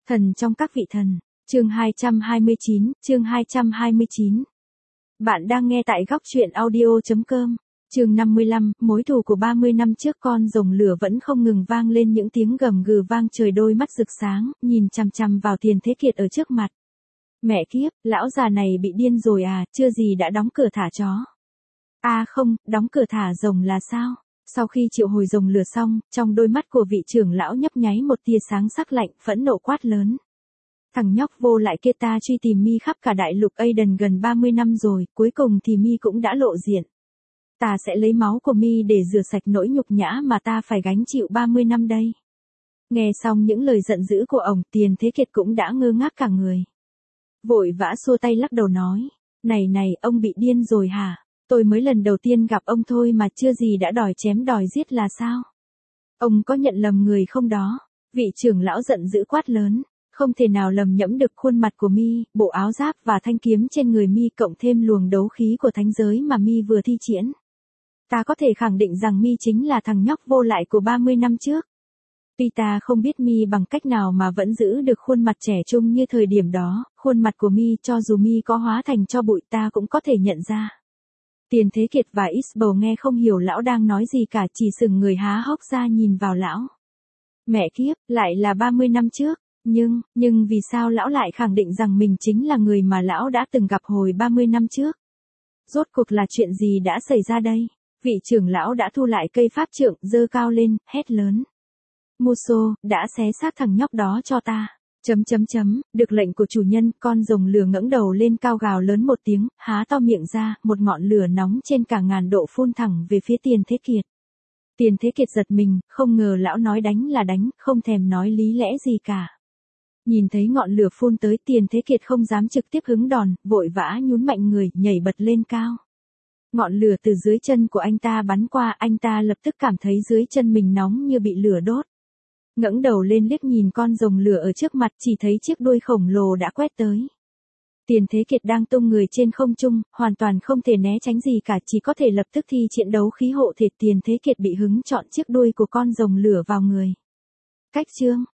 Thần trong các vị thần, chương 229. Bạn đang nghe tại góc truyện audio.com. Chương 55, mối thù của 30 năm trước. Con rồng lửa vẫn không ngừng vang lên những tiếng gầm gừ vang trời, đôi mắt rực sáng, nhìn chằm chằm vào Tiền Thế Kiệt ở trước mặt. Mẹ kiếp, lão già này bị điên rồi à, chưa gì đã đóng cửa thả chó. À không, đóng cửa thả rồng là sao? Sau khi triệu hồi rồng lửa xong, trong đôi mắt của vị trưởng lão nhấp nháy một tia sáng sắc lạnh, phẫn nộ quát lớn. Thằng nhóc vô lại kia, ta truy tìm mi khắp cả đại lục Aiden gần 30 năm rồi, cuối cùng thì mi cũng đã lộ diện. Ta sẽ lấy máu của mi để rửa sạch nỗi nhục nhã mà ta phải gánh chịu 30 năm đây. Nghe xong những lời giận dữ của ông, Tiền Thế Kiệt cũng đã ngơ ngác cả người. Vội vã xua tay lắc đầu nói, này, ông bị điên rồi hả? Tôi mới lần đầu tiên gặp ông thôi mà chưa gì đã đòi chém đòi giết là sao? Ông có nhận lầm người không đó? Vị trưởng lão giận dữ quát lớn, không thể nào lầm nhẫm được khuôn mặt của mi, bộ áo giáp và thanh kiếm trên người mi cộng thêm luồng đấu khí của thánh giới mà mi vừa thi triển. Ta có thể khẳng định rằng mi chính là thằng nhóc vô lại của 30 năm trước. Tuy ta không biết mi bằng cách nào mà vẫn giữ được khuôn mặt trẻ trung như thời điểm đó, khuôn mặt của mi cho dù mi có hóa thành tro bụi ta cũng có thể nhận ra. Tiền Thế Kiệt và Isbell nghe không hiểu lão đang nói gì cả, chỉ sững người há hốc ra nhìn vào lão. Mẹ kiếp, lại là 30 năm trước, nhưng vì sao lão lại khẳng định rằng mình chính là người mà lão đã từng gặp hồi 30 năm trước? Rốt cuộc là chuyện gì đã xảy ra đây? Vị trưởng lão đã thu lại cây pháp trượng, giơ cao lên, hét lớn. Muso, đã xé xác thằng nhóc đó cho ta. Được lệnh của chủ nhân, con rồng lửa ngẩng đầu lên cao gào lớn một tiếng, há to miệng ra, một ngọn lửa nóng trên cả ngàn độ phun thẳng về phía Tiền Thế Kiệt. Tiền Thế Kiệt giật mình, không ngờ lão nói đánh là đánh, không thèm nói lý lẽ gì cả. Nhìn thấy ngọn lửa phun tới, Tiền Thế Kiệt không dám trực tiếp hứng đòn, vội vã nhún mạnh người, nhảy bật lên cao. Ngọn lửa từ dưới chân của anh ta bắn qua, anh ta lập tức cảm thấy dưới chân mình nóng như bị lửa đốt. Ngẩng đầu lên liếc nhìn con rồng lửa ở trước mặt, chỉ thấy chiếc đuôi khổng lồ đã quét tới. Tiền Thế Kiệt đang tung người trên không trung, hoàn toàn không thể né tránh gì cả, chỉ có thể lập tức thi triển đấu khí hộ thể. Tiền Thế Kiệt bị hứng chọn chiếc đuôi của con rồng lửa vào người. Cách chương